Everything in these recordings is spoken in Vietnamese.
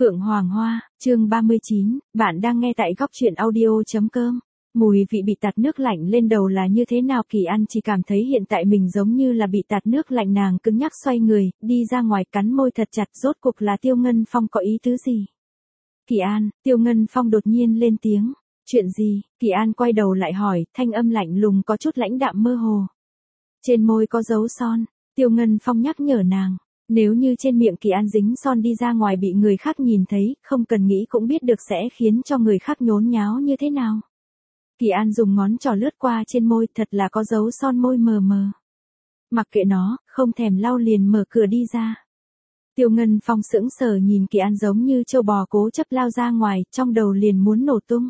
Phượng Hoàng Hoa, chương 39, bạn đang nghe tại góc truyện audio.com. Mùi vị bị tạt nước lạnh lên đầu là như thế nào? Kỳ An chỉ cảm thấy hiện tại mình giống như là bị tạt nước lạnh. Nàng cứng nhắc xoay người, đi ra ngoài, cắn môi thật chặt. Rốt cuộc là Tiêu Ngân Phong có ý tứ gì? Kỳ An, Tiêu Ngân Phong đột nhiên lên tiếng. Chuyện gì? Kỳ An quay đầu lại hỏi, thanh âm lạnh lùng có chút lãnh đạm mơ hồ. Trên môi có dấu son. Tiêu Ngân Phong nhắc nhở nàng. Nếu như trên miệng Kỳ An dính son đi ra ngoài bị người khác nhìn thấy, không cần nghĩ cũng biết được sẽ khiến cho người khác nhốn nháo như thế nào. Kỳ An dùng ngón trỏ lướt qua trên môi, thật là có dấu son môi mờ mờ. Mặc kệ nó, không thèm lau liền mở cửa đi ra. Tiêu Ngân Phong sững sờ nhìn Kỳ An giống như trâu bò cố chấp lao ra ngoài, trong đầu liền muốn nổ tung.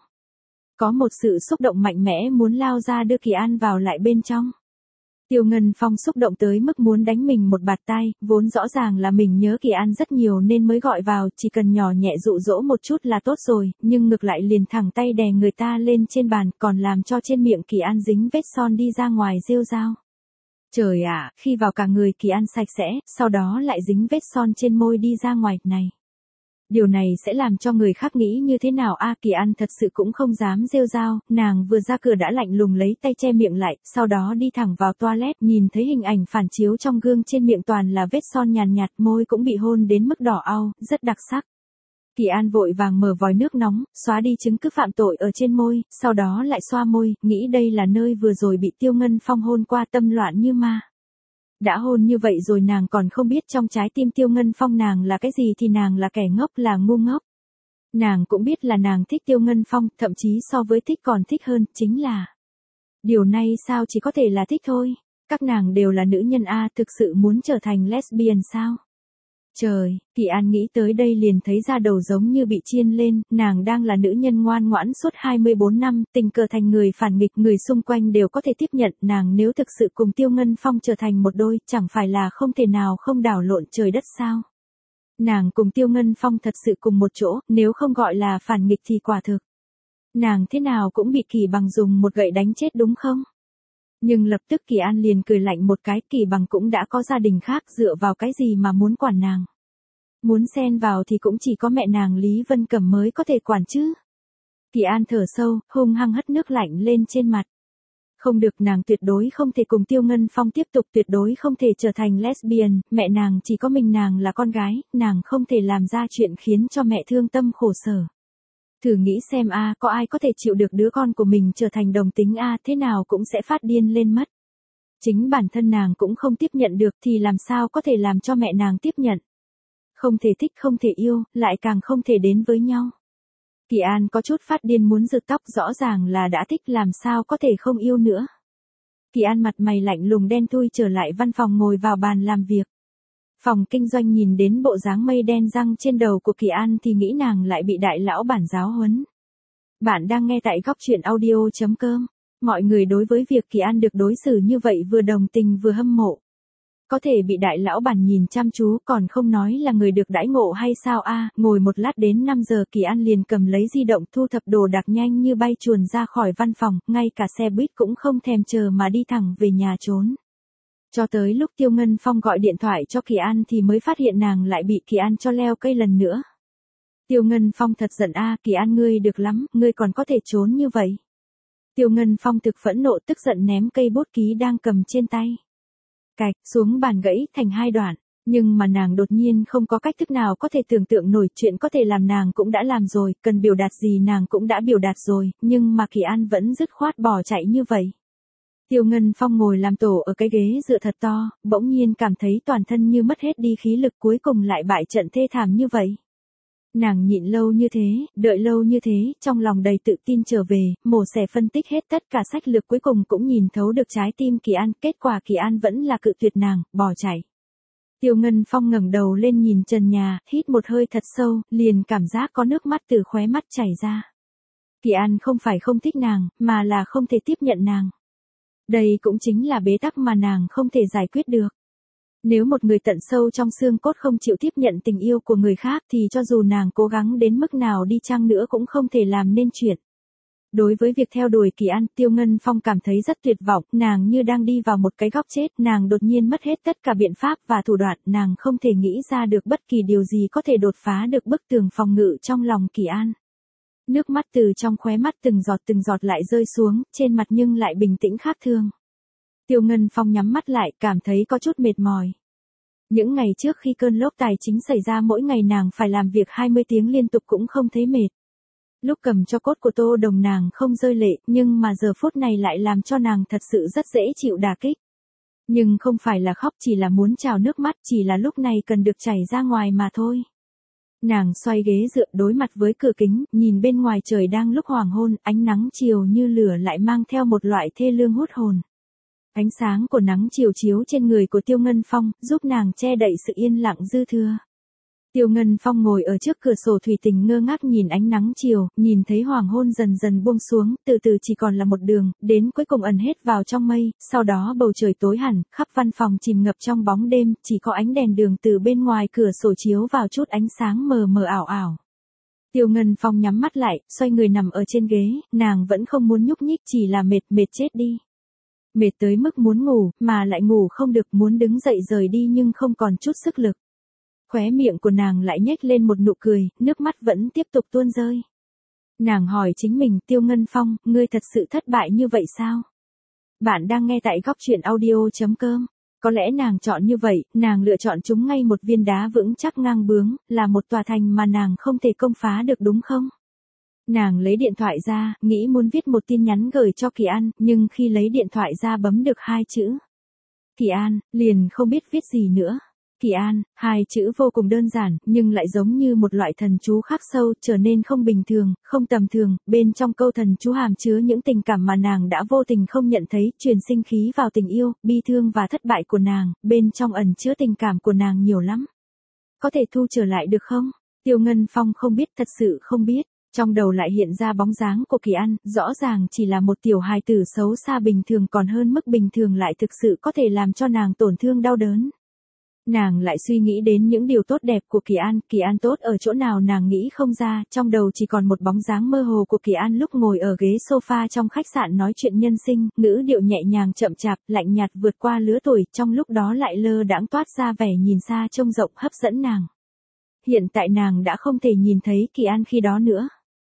Có một sự xúc động mạnh mẽ muốn lao ra đưa Kỳ An vào lại bên trong. Tiêu Ngân Phong xúc động tới mức muốn đánh mình một bạt tai, vốn rõ ràng là mình nhớ Kỳ An rất nhiều nên mới gọi vào, chỉ cần nhỏ nhẹ dụ dỗ một chút là tốt rồi, nhưng ngược lại liền thẳng tay đè người ta lên trên bàn, còn làm cho trên miệng Kỳ An dính vết son đi ra ngoài rêu rao. Trời ạ, khi vào cả người Kỳ An sạch sẽ, sau đó lại dính vết son trên môi đi ra ngoài này. Điều này sẽ làm cho người khác nghĩ như thế nào a? Kỳ An thật sự cũng không dám rêu rao, nàng vừa ra cửa đã lạnh lùng lấy tay che miệng lại, sau đó đi thẳng vào toilet, nhìn thấy hình ảnh phản chiếu trong gương trên miệng toàn là vết son nhàn nhạt, môi cũng bị hôn đến mức đỏ au, rất đặc sắc. Kỳ An vội vàng mở vòi nước nóng, xóa đi chứng cứ phạm tội ở trên môi, sau đó lại xoa môi, nghĩ đây là nơi vừa rồi bị Tiêu Ngân Phong hôn qua, tâm loạn như ma. Đã hôn như vậy rồi nàng còn không biết trong trái tim Tiêu Ngân Phong nàng là cái gì thì nàng là kẻ ngốc, là ngu ngốc. Nàng cũng biết là nàng thích Tiêu Ngân Phong, thậm chí so với thích còn thích hơn, chính là điều này sao chỉ có thể là thích thôi. Các nàng đều là nữ nhân a, thực sự muốn trở thành lesbian sao? Trời, Kỳ An nghĩ tới đây liền thấy da đầu giống như bị chiên lên, nàng đang là nữ nhân ngoan ngoãn suốt 24 năm, tình cờ thành người phản nghịch, người xung quanh đều có thể tiếp nhận, nàng nếu thực sự cùng Tiêu Ngân Phong trở thành một đôi, chẳng phải là không thể nào không đảo lộn trời đất sao? Nàng cùng Tiêu Ngân Phong thật sự cùng một chỗ, nếu không gọi là phản nghịch thì quả thực. Nàng thế nào cũng bị Kỳ Bằng dùng một gậy đánh chết đúng không? Nhưng lập tức Kỳ An liền cười lạnh một cái, Kỳ Bằng cũng đã có gia đình khác, dựa vào cái gì mà muốn quản nàng. Muốn xen vào thì cũng chỉ có mẹ nàng Lý Vân Cẩm mới có thể quản chứ. Kỳ An thở sâu, hung hăng hất nước lạnh lên trên mặt. Không được, nàng tuyệt đối không thể cùng Tiêu Ngân Phong tiếp tục, tuyệt đối không thể trở thành lesbian, mẹ nàng chỉ có mình nàng là con gái, nàng không thể làm ra chuyện khiến cho mẹ thương tâm khổ sở. Thử nghĩ xem a, có ai có thể chịu được đứa con của mình trở thành đồng tính a, thế nào cũng sẽ phát điên lên mất. Chính bản thân nàng cũng không tiếp nhận được thì làm sao có thể làm cho mẹ nàng tiếp nhận. Không thể thích, không thể yêu, lại càng không thể đến với nhau. Kỳ An có chút phát điên muốn giật tóc, rõ ràng là đã thích làm sao có thể không yêu nữa. Kỳ An mặt mày lạnh lùng đen thui trở lại văn phòng ngồi vào bàn làm việc. Phòng kinh doanh nhìn đến bộ dáng mây đen răng trên đầu của Kỳ An thì nghĩ nàng lại bị đại lão bản giáo huấn. Bạn đang nghe tại góc truyện audio.com. Mọi người đối với việc Kỳ An được đối xử như vậy vừa đồng tình vừa hâm mộ. Có thể bị đại lão bản nhìn chăm chú còn không nói là người được đãi ngộ hay sao a? Ngồi một lát đến 5 giờ Kỳ An liền cầm lấy di động thu thập đồ đạc nhanh như bay chuồn ra khỏi văn phòng, ngay cả xe buýt cũng không thèm chờ mà đi thẳng về nhà trốn. Cho tới lúc Tiêu Ngân Phong gọi điện thoại cho Kỳ An thì mới phát hiện nàng lại bị Kỳ An cho leo cây lần nữa. Tiêu Ngân Phong thật giận a, Kỳ An ngươi được lắm, ngươi còn có thể trốn như vậy. Tiêu Ngân Phong thực phẫn nộ tức giận ném cây bút ký đang cầm trên tay. Cạch, xuống bàn gãy thành hai đoạn, nhưng mà nàng đột nhiên không có cách thức nào có thể tưởng tượng nổi, chuyện có thể làm nàng cũng đã làm rồi, cần biểu đạt gì nàng cũng đã biểu đạt rồi, nhưng mà Kỳ An vẫn dứt khoát bỏ chạy như vậy. Tiêu Ngân Phong ngồi làm tổ ở cái ghế dựa thật to, bỗng nhiên cảm thấy toàn thân như mất hết đi khí lực, cuối cùng lại bại trận thê thảm như vậy. Nàng nhịn lâu như thế, đợi lâu như thế, trong lòng đầy tự tin trở về, mổ xẻ phân tích hết tất cả sách lược, cuối cùng cũng nhìn thấu được trái tim Kỳ An, kết quả Kỳ An vẫn là cự tuyệt nàng, bỏ chạy. Tiêu Ngân Phong ngẩng đầu lên nhìn trần nhà, hít một hơi thật sâu, liền cảm giác có nước mắt từ khóe mắt chảy ra. Kỳ An không phải không thích nàng, mà là không thể tiếp nhận nàng. Đây cũng chính là bế tắc mà nàng không thể giải quyết được. Nếu một người tận sâu trong xương cốt không chịu tiếp nhận tình yêu của người khác thì cho dù nàng cố gắng đến mức nào đi chăng nữa cũng không thể làm nên chuyện. Đối với việc theo đuổi Kỳ An, Tiêu Ngân Phong cảm thấy rất tuyệt vọng, nàng như đang đi vào một cái góc chết, nàng đột nhiên mất hết tất cả biện pháp và thủ đoạn, nàng không thể nghĩ ra được bất kỳ điều gì có thể đột phá được bức tường phòng ngự trong lòng Kỳ An. Nước mắt từ trong khóe mắt từng giọt lại rơi xuống, trên mặt nhưng lại bình tĩnh khác thường. Tiêu Ngân Phong nhắm mắt lại, cảm thấy có chút mệt mỏi. Những ngày trước khi cơn lốc tài chính xảy ra mỗi ngày nàng phải làm việc 20 tiếng liên tục cũng không thấy mệt. Lúc cầm cho cốt của Tô Đồng nàng không rơi lệ, nhưng mà giờ phút này lại làm cho nàng thật sự rất dễ chịu đả kích. Nhưng không phải là khóc, chỉ là muốn trào nước mắt, chỉ là lúc này cần được chảy ra ngoài mà thôi. Nàng xoay ghế dựa đối mặt với cửa kính, nhìn bên ngoài trời đang lúc hoàng hôn, ánh nắng chiều như lửa lại mang theo một loại thê lương hút hồn. Ánh sáng của nắng chiều chiếu trên người của Tiêu Ngân Phong, giúp nàng che đậy sự yên lặng dư thừa. Tiêu Ngân Phong ngồi ở trước cửa sổ thủy tinh ngơ ngác nhìn ánh nắng chiều, nhìn thấy hoàng hôn dần dần buông xuống, từ từ chỉ còn là một đường, đến cuối cùng ẩn hết vào trong mây, sau đó bầu trời tối hẳn, khắp văn phòng chìm ngập trong bóng đêm, chỉ có ánh đèn đường từ bên ngoài cửa sổ chiếu vào chút ánh sáng mờ mờ ảo ảo. Tiêu Ngân Phong nhắm mắt lại, xoay người nằm ở trên ghế, nàng vẫn không muốn nhúc nhích, chỉ là mệt chết đi. Mệt tới mức muốn ngủ, mà lại ngủ không được, muốn đứng dậy rời đi nhưng không còn chút sức lực. Khóe miệng của nàng lại nhếch lên một nụ cười, nước mắt vẫn tiếp tục tuôn rơi. Nàng hỏi chính mình, Tiêu Ngân Phong, ngươi thật sự thất bại như vậy sao? Bạn đang nghe tại góc truyện audio.com. Có lẽ nàng chọn như vậy, nàng lựa chọn chúng ngay một viên đá vững chắc ngang bướng, là một tòa thành mà nàng không thể công phá được đúng không? Nàng lấy điện thoại ra, nghĩ muốn viết một tin nhắn gửi cho Kỳ An, nhưng khi lấy điện thoại ra bấm được 2 chữ. Kỳ An, liền không biết viết gì nữa. Kỳ An, 2 chữ vô cùng đơn giản, nhưng lại giống như một loại thần chú khắc sâu, trở nên không bình thường, không tầm thường, bên trong câu thần chú hàm chứa những tình cảm mà nàng đã vô tình không nhận thấy, truyền sinh khí vào tình yêu, bi thương và thất bại của nàng, bên trong ẩn chứa tình cảm của nàng nhiều lắm. Có thể thu trở lại được không? Tiêu Ngân Phong không biết, thật sự không biết. Trong đầu lại hiện ra bóng dáng của Kỳ An, rõ ràng chỉ là một tiểu hài tử xấu xa bình thường, còn hơn mức bình thường lại thực sự có thể làm cho nàng tổn thương đau đớn. Nàng lại suy nghĩ đến những điều tốt đẹp của Kỳ An tốt ở chỗ nào nàng nghĩ không ra, trong đầu chỉ còn một bóng dáng mơ hồ của Kỳ An lúc ngồi ở ghế sofa trong khách sạn nói chuyện nhân sinh, ngữ điệu nhẹ nhàng chậm chạp, lạnh nhạt vượt qua lứa tuổi, trong lúc đó lại lơ đãng toát ra vẻ nhìn xa trông rộng hấp dẫn nàng. Hiện tại nàng đã không thể nhìn thấy Kỳ An khi đó nữa.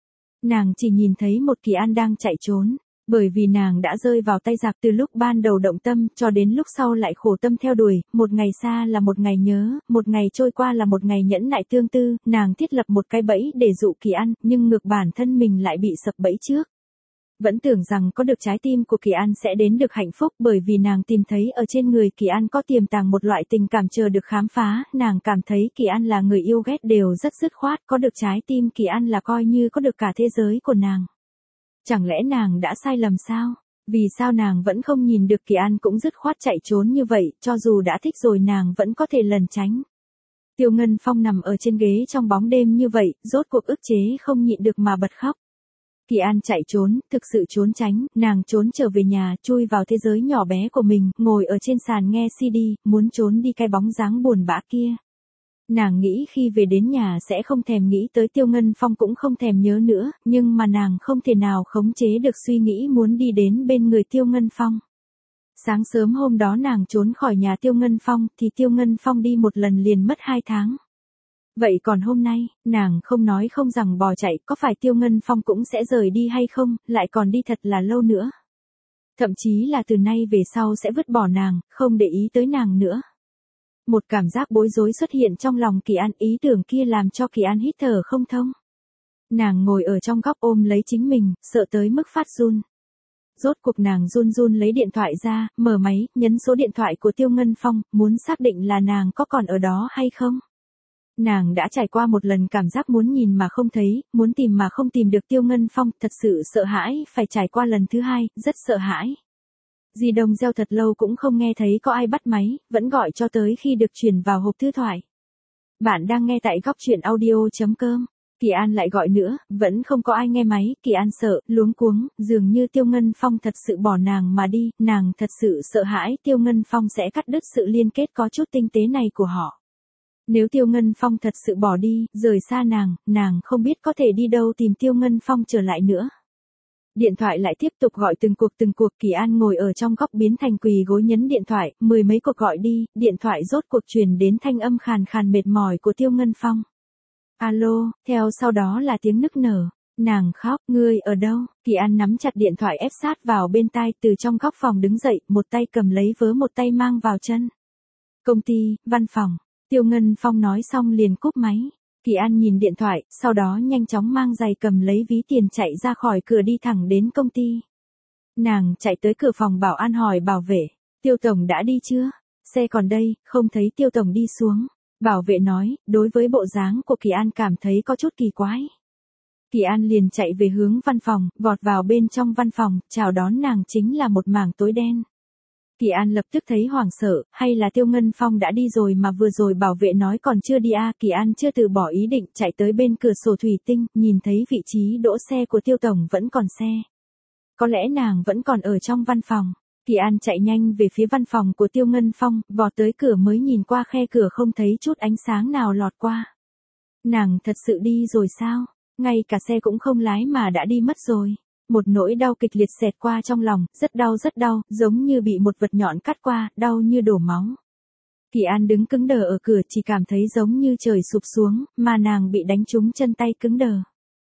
Nàng chỉ nhìn thấy một Kỳ An đang chạy trốn, bởi vì nàng đã rơi vào tay giặc từ lúc ban đầu động tâm cho đến lúc sau lại khổ tâm theo đuổi, một ngày xa là một ngày nhớ, một ngày trôi qua là một ngày nhẫn nại tương tư, nàng thiết lập một cái bẫy để dụ Kỳ An, nhưng ngược bản thân mình lại bị sập bẫy trước. Vẫn tưởng rằng có được trái tim của Kỳ An sẽ đến được hạnh phúc, bởi vì nàng tìm thấy ở trên người Kỳ An có tiềm tàng một loại tình cảm chờ được khám phá, nàng cảm thấy Kỳ An là người yêu ghét đều rất dứt khoát, có được trái tim Kỳ An là coi như có được cả thế giới của nàng. Chẳng lẽ nàng đã sai lầm sao? Vì sao nàng vẫn không nhìn được Kỳ An cũng dứt khoát chạy trốn như vậy, cho dù đã thích rồi nàng vẫn có thể lẩn tránh. Tiêu Ngân Phong nằm ở trên ghế trong bóng đêm như vậy, rốt cuộc ức chế không nhịn được mà bật khóc. Kỳ An chạy trốn, thực sự trốn tránh, nàng trốn trở về nhà, chui vào thế giới nhỏ bé của mình, ngồi ở trên sàn nghe CD, muốn trốn đi cái bóng dáng buồn bã kia. Nàng nghĩ khi về đến nhà sẽ không thèm nghĩ tới Tiêu Ngân Phong cũng không thèm nhớ nữa, nhưng mà nàng không thể nào khống chế được suy nghĩ muốn đi đến bên người Tiêu Ngân Phong. Sáng sớm hôm đó nàng trốn khỏi nhà Tiêu Ngân Phong, thì Tiêu Ngân Phong đi một lần liền mất 2 tháng. Vậy còn hôm nay, nàng không nói không rằng bò chạy, có phải Tiêu Ngân Phong cũng sẽ rời đi hay không, lại còn đi thật là lâu nữa. Thậm chí là từ nay về sau sẽ vứt bỏ nàng, không để ý tới nàng nữa. Một cảm giác bối rối xuất hiện trong lòng Kỳ An, ý tưởng kia làm cho Kỳ An hít thở không thông. Nàng ngồi ở trong góc ôm lấy chính mình, sợ tới mức phát run. Rốt cuộc nàng run run lấy điện thoại ra, mở máy, nhấn số điện thoại của Tiêu Ngân Phong, muốn xác định là nàng có còn ở đó hay không. Nàng đã trải qua một lần cảm giác muốn nhìn mà không thấy, muốn tìm mà không tìm được Tiêu Ngân Phong, thật sự sợ hãi, phải trải qua lần thứ 2, rất sợ hãi. Di động reo thật lâu cũng không nghe thấy có ai bắt máy, vẫn gọi cho tới khi được chuyển vào hộp thư thoại. Bạn đang nghe tại góc truyện audio.com. Kỳ An lại gọi nữa, vẫn không có ai nghe máy, Kỳ An sợ, luống cuống, dường như Tiêu Ngân Phong thật sự bỏ nàng mà đi, nàng thật sự sợ hãi Tiêu Ngân Phong sẽ cắt đứt sự liên kết có chút tinh tế này của họ. Nếu Tiêu Ngân Phong thật sự bỏ đi, rời xa nàng không biết có thể đi đâu tìm Tiêu Ngân Phong trở lại nữa. Điện thoại lại tiếp tục gọi từng cuộc Kỳ An ngồi ở trong góc biến thành quỳ gối nhấn điện thoại, mười mấy cuộc gọi đi, điện thoại rốt cuộc truyền đến thanh âm khàn khàn mệt mỏi của Tiêu Ngân Phong. Alo, theo sau đó là tiếng nức nở. Nàng khóc, ngươi ở đâu? Kỳ An nắm chặt điện thoại ép sát vào bên tai, từ trong góc phòng đứng dậy, một tay cầm lấy vớ một tay mang vào chân. Công ty, văn phòng, Tiêu Ngân Phong nói xong liền cúp máy. Kỳ An nhìn điện thoại, sau đó nhanh chóng mang giày cầm lấy ví tiền chạy ra khỏi cửa đi thẳng đến công ty. Nàng chạy tới cửa phòng bảo an hỏi bảo vệ, Tiêu Tổng đã đi chưa? Xe còn đây, không thấy Tiêu Tổng đi xuống. Bảo vệ nói, đối với bộ dáng của Kỳ An cảm thấy có chút kỳ quái. Kỳ An liền chạy về hướng văn phòng, vọt vào bên trong văn phòng, chào đón nàng chính là một mảng tối đen. Kỳ An lập tức thấy hoảng sợ, hay là Tiêu Ngân Phong đã đi rồi mà vừa rồi bảo vệ nói còn chưa đi à? Kỳ An chưa từ bỏ ý định, chạy tới bên cửa sổ thủy tinh, nhìn thấy vị trí đỗ xe của Tiêu Tổng vẫn còn xe. Có lẽ nàng vẫn còn ở trong văn phòng. Kỳ An chạy nhanh về phía văn phòng của Tiêu Ngân Phong, vọt tới cửa mới nhìn qua khe cửa không thấy chút ánh sáng nào lọt qua. Nàng thật sự đi rồi sao? Ngay cả xe cũng không lái mà đã đi mất rồi. Một nỗi đau kịch liệt xẹt qua trong lòng, rất đau, giống như bị một vật nhọn cắt qua, đau như đổ máu. Kỳ An đứng cứng đờ ở cửa, chỉ cảm thấy giống như trời sụp xuống, mà nàng bị đánh trúng chân tay cứng đờ.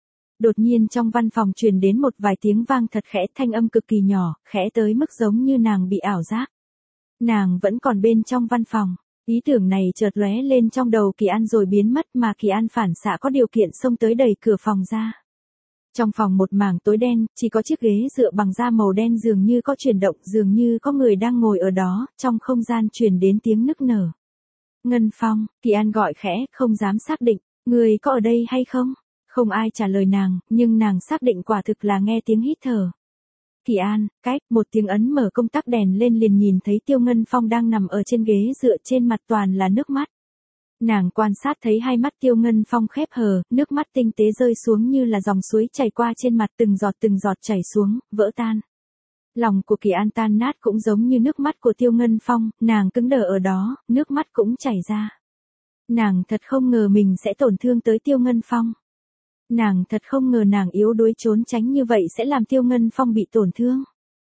Đột nhiên trong văn phòng truyền đến một vài tiếng vang thật khẽ, thanh âm cực kỳ nhỏ, khẽ tới mức giống như nàng bị ảo giác. Nàng vẫn còn bên trong văn phòng. Ý tưởng này chợt lóe lên trong đầu Kỳ An rồi biến mất, mà Kỳ An phản xạ có điều kiện xông tới đẩy cửa phòng ra. Trong phòng một mảng tối đen, chỉ có chiếc ghế dựa bằng da màu đen dường như có chuyển động, dường như có người đang ngồi ở đó, trong không gian truyền đến tiếng nức nở. Ngân Phong, Kỳ An gọi khẽ, không dám xác định, người có ở đây hay không? Không ai trả lời nàng, nhưng nàng xác định quả thực là nghe tiếng hít thở. Kỳ An, một tiếng ấn mở công tắc đèn lên liền nhìn thấy Tiêu Ngân Phong đang nằm ở trên ghế dựa, trên mặt toàn là nước mắt. Nàng quan sát thấy hai mắt Tiêu Ngân Phong khép hờ, nước mắt tinh tế rơi xuống như là dòng suối chảy qua trên mặt, từng giọt chảy xuống, vỡ tan. Lòng của Kỳ An tan nát cũng giống như nước mắt của Tiêu Ngân Phong, nàng cứng đờ ở đó, nước mắt cũng chảy ra. Nàng thật không ngờ mình sẽ tổn thương tới Tiêu Ngân Phong. Nàng thật không ngờ nàng yếu đuối trốn tránh như vậy sẽ làm Tiêu Ngân Phong bị tổn thương.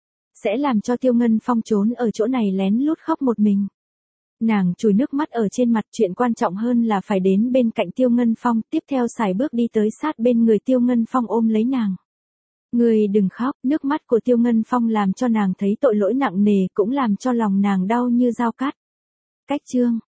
Sẽ làm cho Tiêu Ngân Phong trốn ở chỗ này lén lút khóc một mình. Nàng chùi nước mắt ở trên mặt, chuyện quan trọng hơn là phải đến bên cạnh Tiêu Ngân Phong, tiếp theo sải bước đi tới sát bên người Tiêu Ngân Phong ôm lấy nàng. Người đừng khóc, nước mắt của Tiêu Ngân Phong làm cho nàng thấy tội lỗi nặng nề, cũng làm cho lòng nàng đau như dao cắt. Chương